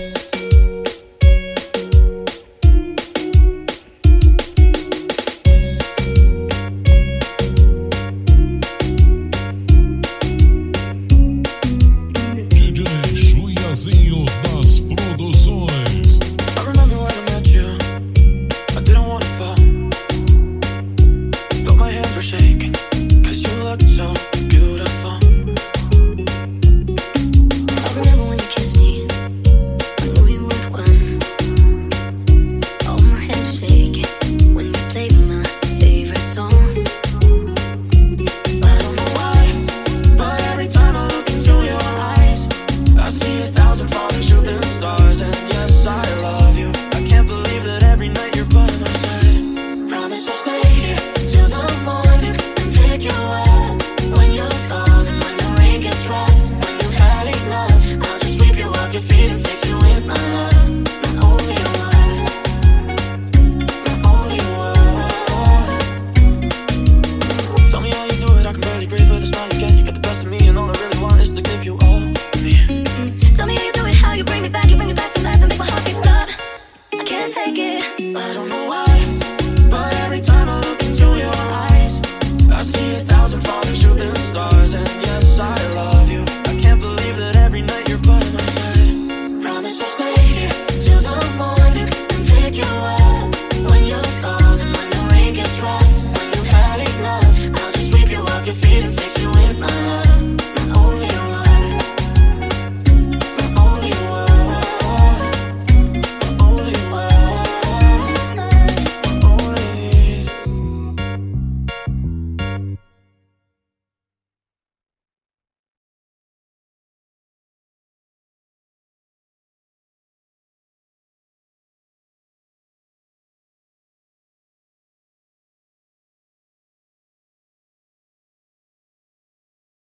Das produções. I remember when I met you, I didn't wanna fall. Thought my hands were shaking, 'cause you looked so beautiful. I remember when you kissed me, I knew you would run. All my hands were shaking when you played my favorite song. I don't know why, but every time I look into your eyes, I see 1,000 falling shooting stars. And yes, I love you. I can't believe that every night you're by my side. Promise to stay here till the morning and pick you up when you're falling, when the rain gets rough, when you've had enough. I'll just sweep you off your feet and fix you with my love.